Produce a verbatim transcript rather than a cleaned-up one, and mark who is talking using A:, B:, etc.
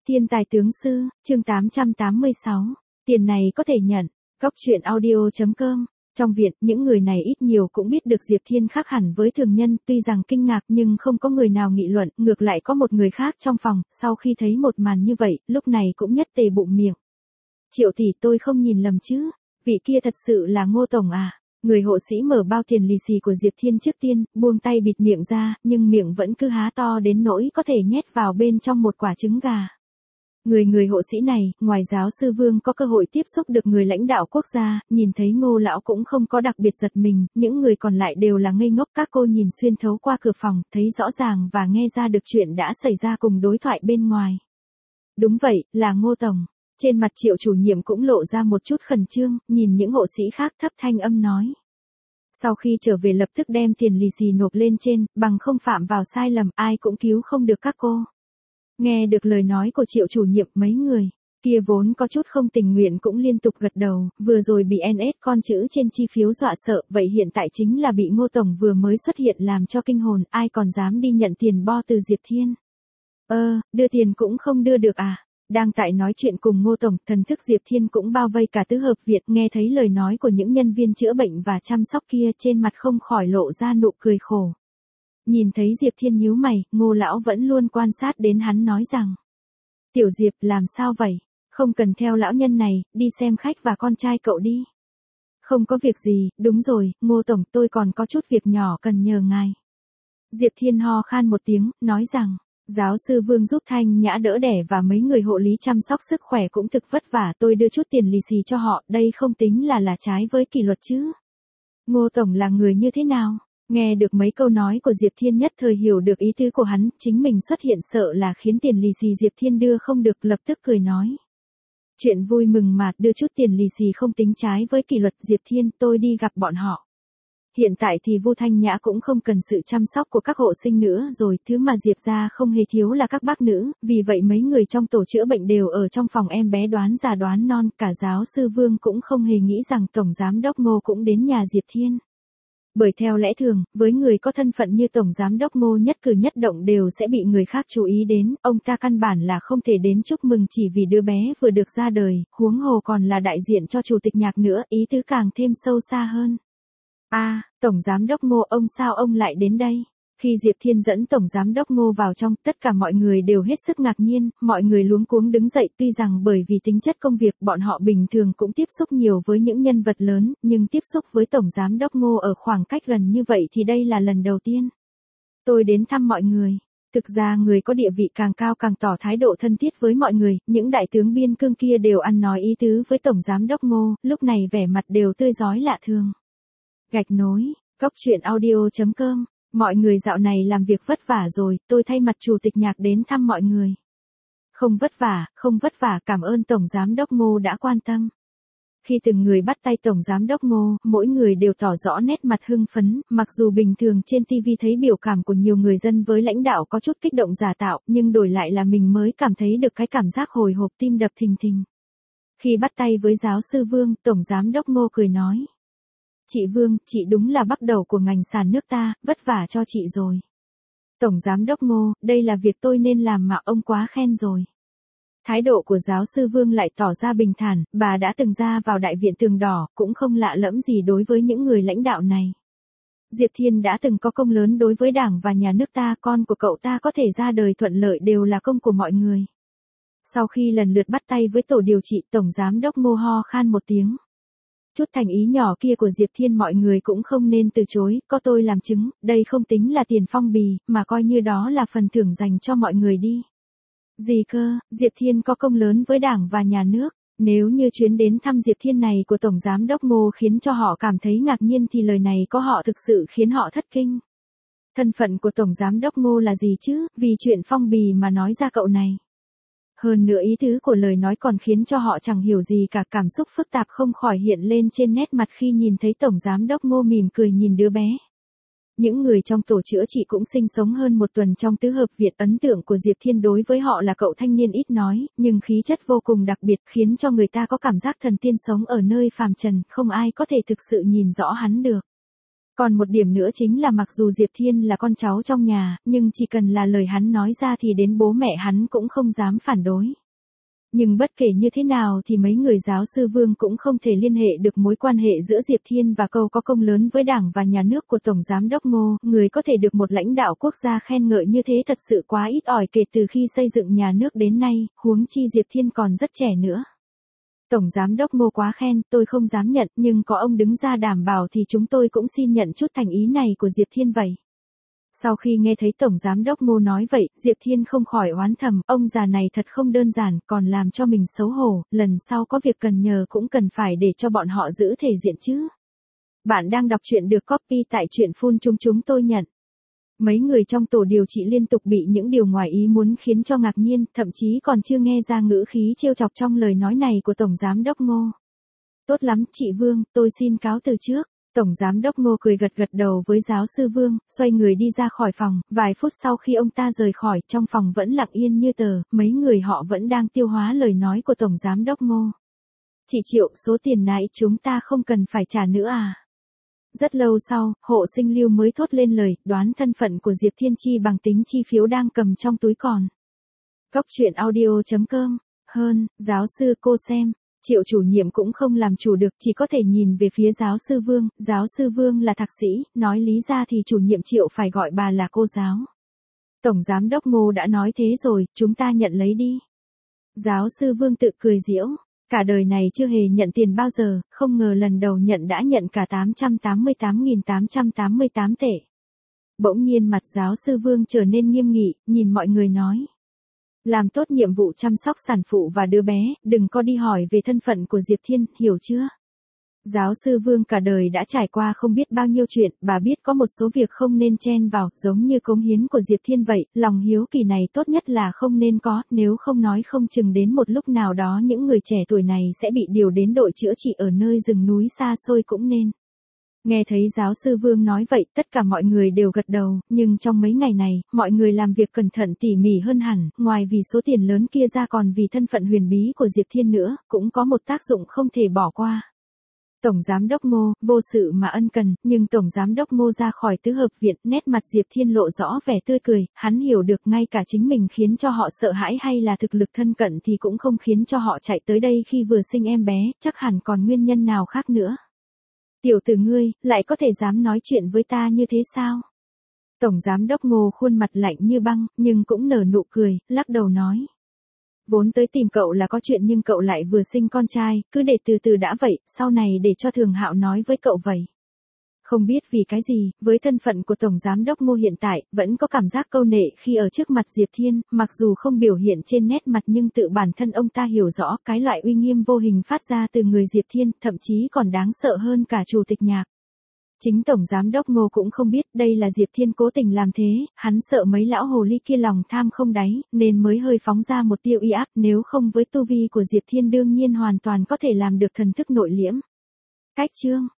A: Thiên tài tướng sư, chương tám trăm tám mươi sáu. Tiền này có thể nhận. Góc truyện audio chấm com. Trong viện, những người này ít nhiều cũng biết được Diệp Thiên khác hẳn với thường nhân, tuy rằng kinh ngạc nhưng không có người nào nghị luận, ngược lại có một người khác trong phòng, sau khi thấy một màn như vậy, lúc này cũng nhất tề bụng miệng. Triệu tỷ, tôi không nhìn lầm chứ, vị kia thật sự là Ngô tổng à? Người hộ sĩ mở bao tiền lì xì của Diệp Thiên trước tiên, buông tay bịt miệng ra, nhưng miệng vẫn cứ há to đến nỗi có thể nhét vào bên trong một quả trứng gà. Người người hộ sĩ này, ngoài giáo sư Vương có cơ hội tiếp xúc được người lãnh đạo quốc gia, nhìn thấy Ngô lão cũng không có đặc biệt giật mình, những người còn lại đều là ngây ngốc. Các cô nhìn xuyên thấu qua cửa phòng, thấy rõ ràng và nghe ra được chuyện đã xảy ra cùng đối thoại bên ngoài. Đúng vậy, là Ngô tổng. Trên mặt Triệu chủ nhiệm cũng lộ ra một chút khẩn trương, nhìn những hộ sĩ khác thấp thanh âm nói. Sau khi trở về lập tức đem tiền lì xì nộp lên trên, bằng không phạm vào sai lầm, ai cũng cứu không được các cô. Nghe được lời nói của Triệu chủ nhiệm, mấy người kia vốn có chút không tình nguyện cũng liên tục gật đầu, vừa rồi bị en ét con chữ trên chi phiếu dọa sợ, vậy hiện tại chính là bị Ngô tổng vừa mới xuất hiện làm cho kinh hồn, ai còn dám đi nhận tiền bo từ Diệp Thiên. Ơ, đưa tiền cũng không đưa được à? Đang tại nói chuyện cùng Ngô tổng, thần thức Diệp Thiên cũng bao vây cả tứ hợp viện, nghe thấy lời nói của những nhân viên chữa bệnh và chăm sóc kia, trên mặt không khỏi lộ ra nụ cười khổ. Nhìn thấy Diệp Thiên nhíu mày, Ngô lão vẫn luôn quan sát đến hắn nói rằng. Tiểu Diệp, làm sao vậy? Không cần theo lão nhân này, đi xem khách và con trai cậu đi. Không có việc gì, đúng rồi, Ngô tổng, tôi còn có chút việc nhỏ cần nhờ ngài. Diệp Thiên ho khan một tiếng, nói rằng. Giáo sư Vương giúp Thanh Nhã đỡ đẻ và mấy người hộ lý chăm sóc sức khỏe cũng thực vất vả, tôi đưa chút tiền lì xì cho họ, đây không tính là là trái với kỷ luật chứ. Ngô tổng là người như thế nào? Nghe được mấy câu nói của Diệp Thiên nhất thời hiểu được ý tứ của hắn, chính mình xuất hiện sợ là khiến tiền lì xì Diệp Thiên đưa không được, lập tức cười nói. Chuyện vui mừng mà, đưa chút tiền lì xì không tính trái với kỷ luật. Diệp Thiên, tôi đi gặp bọn họ. Hiện tại thì Vu Thanh Nhã cũng không cần sự chăm sóc của các hộ sinh nữa rồi, thứ mà Diệp gia không hề thiếu là các bác nữ, vì vậy mấy người trong tổ chữa bệnh đều ở trong phòng em bé đoán già đoán non, cả giáo sư Vương cũng không hề nghĩ rằng Tổng Giám đốc Ngô cũng đến nhà Diệp Thiên. Bởi theo lẽ thường, với người có thân phận như Tổng Giám đốc Ngô nhất cử nhất động đều sẽ bị người khác chú ý đến, ông ta căn bản là không thể đến chúc mừng chỉ vì đứa bé vừa được ra đời, huống hồ còn là đại diện cho chủ tịch Nhạc nữa, ý tứ càng thêm sâu xa hơn. A, à, Tổng Giám đốc Ngô, ông sao ông lại đến đây? Khi Diệp Thiên dẫn Tổng Giám đốc Ngô vào trong, tất cả mọi người đều hết sức ngạc nhiên, mọi người luống cuống đứng dậy, tuy rằng bởi vì tính chất công việc bọn họ bình thường cũng tiếp xúc nhiều với những nhân vật lớn, nhưng tiếp xúc với Tổng Giám đốc Ngô ở khoảng cách gần như vậy thì đây là lần đầu tiên. Tôi đến thăm mọi người. Thực ra người có địa vị càng cao càng tỏ thái độ thân thiết với mọi người, những đại tướng biên cương kia đều ăn nói ý tứ với Tổng Giám đốc Ngô, lúc này vẻ mặt đều tươi rói lạ thường. Gạch nối, góc truyện audio chấm com. Mọi người dạo này làm việc vất vả rồi, tôi thay mặt chủ tịch Nhạc đến thăm mọi người. Không vất vả, không vất vả, cảm ơn Tổng Giám đốc Ngô đã quan tâm. Khi từng người bắt tay Tổng Giám đốc Ngô, mỗi người đều tỏ rõ nét mặt hưng phấn, mặc dù bình thường trên ti vi thấy biểu cảm của nhiều người dân với lãnh đạo có chút kích động giả tạo, nhưng đổi lại là mình mới cảm thấy được cái cảm giác hồi hộp tim đập thình thình. Khi bắt tay với giáo sư Vương, Tổng Giám đốc Ngô cười nói. Chị Vương, chị đúng là bắt đầu của ngành sàn nước ta, vất vả cho chị rồi. Tổng Giám đốc Ngô, đây là việc tôi nên làm mà ông quá khen rồi. Thái độ của giáo sư Vương lại tỏ ra bình thản, bà đã từng ra vào đại viện Tường Đỏ, cũng không lạ lẫm gì đối với những người lãnh đạo này. Diệp Thiên đã từng có công lớn đối với đảng và nhà nước ta, con của cậu ta có thể ra đời thuận lợi đều là công của mọi người. Sau khi lần lượt bắt tay với tổ điều trị, Tổng Giám đốc Ngô ho khan một tiếng. Chút thành ý nhỏ kia của Diệp Thiên mọi người cũng không nên từ chối, có tôi làm chứng, đây không tính là tiền phong bì, mà coi như đó là phần thưởng dành cho mọi người đi. Gì cơ, Diệp Thiên có công lớn với đảng và nhà nước, nếu như chuyến đến thăm Diệp Thiên này của Tổng Giám đốc Ngô khiến cho họ cảm thấy ngạc nhiên thì lời này có họ thực sự khiến họ thất kinh. Thân phận của Tổng Giám đốc Ngô là gì chứ, vì chuyện phong bì mà nói ra cậu này. Hơn nữa ý tứ của lời nói còn khiến cho họ chẳng hiểu gì cả, cảm xúc phức tạp không khỏi hiện lên trên nét mặt khi nhìn thấy Tổng Giám đốc Ngô mỉm cười nhìn đứa bé. Những người trong tổ chữa trị cũng sinh sống hơn một tuần trong tứ hợp viện, ấn tượng của Diệp Thiên đối với họ là cậu thanh niên ít nói, nhưng khí chất vô cùng đặc biệt khiến cho người ta có cảm giác thần tiên sống ở nơi phàm trần, không ai có thể thực sự nhìn rõ hắn được. Còn một điểm nữa chính là mặc dù Diệp Thiên là con cháu trong nhà, nhưng chỉ cần là lời hắn nói ra thì đến bố mẹ hắn cũng không dám phản đối. Nhưng bất kể như thế nào thì mấy người giáo sư Vương cũng không thể liên hệ được mối quan hệ giữa Diệp Thiên và Câu có công lớn với Đảng và Nhà nước của Tổng Giám đốc Ngô, người có thể được một lãnh đạo quốc gia khen ngợi như thế thật sự quá ít ỏi kể từ khi xây dựng nhà nước đến nay, huống chi Diệp Thiên còn rất trẻ nữa. Tổng Giám đốc Ngô quá khen, tôi không dám nhận, nhưng có ông đứng ra đảm bảo thì chúng tôi cũng xin nhận chút thành ý này của Diệp Thiên vậy. Sau khi nghe thấy Tổng Giám đốc Ngô nói vậy, Diệp Thiên không khỏi oán thầm, ông già này thật không đơn giản, còn làm cho mình xấu hổ, lần sau có việc cần nhờ cũng cần phải để cho bọn họ giữ thể diện chứ. Bạn đang đọc truyện được copy tại truyện phun chúng chúng tôi nhận. Mấy người trong tổ điều trị liên tục bị những điều ngoài ý muốn khiến cho ngạc nhiên, thậm chí còn chưa nghe ra ngữ khí trêu chọc trong lời nói này của Tổng Giám đốc Ngô. Tốt lắm, chị Vương, tôi xin cáo từ trước. Tổng Giám đốc Ngô cười gật gật đầu với giáo sư Vương, xoay người đi ra khỏi phòng, vài phút sau khi ông ta rời khỏi, trong phòng vẫn lặng yên như tờ, mấy người họ vẫn đang tiêu hóa lời nói của Tổng Giám đốc Ngô. Chị Triệu, số tiền nãy chúng ta không cần phải trả nữa à? Rất lâu sau, Hộ Sinh Lưu mới thốt lên lời, đoán thân phận của Diệp Thiên Chi bằng tính chi phiếu đang cầm trong túi còn. Cóc truyện audio chấm com, hơn, giáo sư cô xem. Triệu chủ nhiệm cũng không làm chủ được, chỉ có thể nhìn về phía giáo sư Vương, giáo sư Vương là thạc sĩ, nói lý ra thì chủ nhiệm Triệu phải gọi bà là cô giáo. Tổng Giám đốc Ngô đã nói thế rồi, chúng ta nhận lấy đi. Giáo sư Vương tự cười giễu, cả đời này chưa hề nhận tiền bao giờ, không ngờ lần đầu nhận đã nhận cả tám trăm tám mươi tám nghìn tám trăm tám mươi tám tệ. Bỗng nhiên mặt giáo sư Vương trở nên nghiêm nghị, nhìn mọi người nói. Làm tốt nhiệm vụ chăm sóc sản phụ và đứa bé, đừng có đi hỏi về thân phận của Diệp Thiên, hiểu chưa? Giáo sư Vương cả đời đã trải qua không biết bao nhiêu chuyện, bà biết có một số việc không nên chen vào, giống như cống hiến của Diệp Thiên vậy, lòng hiếu kỳ này tốt nhất là không nên có, nếu không nói không chừng đến một lúc nào đó những người trẻ tuổi này sẽ bị điều đến đội chữa trị ở nơi rừng núi xa xôi cũng nên. Nghe thấy giáo sư Vương nói vậy, tất cả mọi người đều gật đầu, nhưng trong mấy ngày này, mọi người làm việc cẩn thận tỉ mỉ hơn hẳn, ngoài vì số tiền lớn kia ra còn vì thân phận huyền bí của Diệp Thiên nữa, cũng có một tác dụng không thể bỏ qua. Tổng Giám đốc Ngô, vô sự mà ân cần, nhưng Tổng Giám đốc Ngô ra khỏi tứ hợp viện, nét mặt Diệp Thiên lộ rõ vẻ tươi cười, hắn hiểu được ngay cả chính mình khiến cho họ sợ hãi hay là thực lực thân cận thì cũng không khiến cho họ chạy tới đây khi vừa sinh em bé, chắc hẳn còn nguyên nhân nào khác nữa. Tiểu tử ngươi, lại có thể dám nói chuyện với ta như thế sao? Tổng Giám đốc Ngô khuôn mặt lạnh như băng, nhưng cũng nở nụ cười, lắc đầu nói. Vốn tới tìm cậu là có chuyện nhưng cậu lại vừa sinh con trai, cứ để từ từ đã vậy, sau này để cho Thường Hạo nói với cậu vậy. Không biết vì cái gì, với thân phận của Tổng Giám đốc Ngô hiện tại, vẫn có cảm giác câu nệ khi ở trước mặt Diệp Thiên, mặc dù không biểu hiện trên nét mặt nhưng tự bản thân ông ta hiểu rõ cái loại uy nghiêm vô hình phát ra từ người Diệp Thiên, thậm chí còn đáng sợ hơn cả chủ tịch nhạc. Chính Tổng Giám đốc Ngô cũng không biết đây là Diệp Thiên cố tình làm thế, hắn sợ mấy lão hồ ly kia lòng tham không đáy, nên mới hơi phóng ra một tia uy áp, nếu không với tu vi của Diệp Thiên đương nhiên hoàn toàn có thể làm được thần thức nội liễm. Cách chương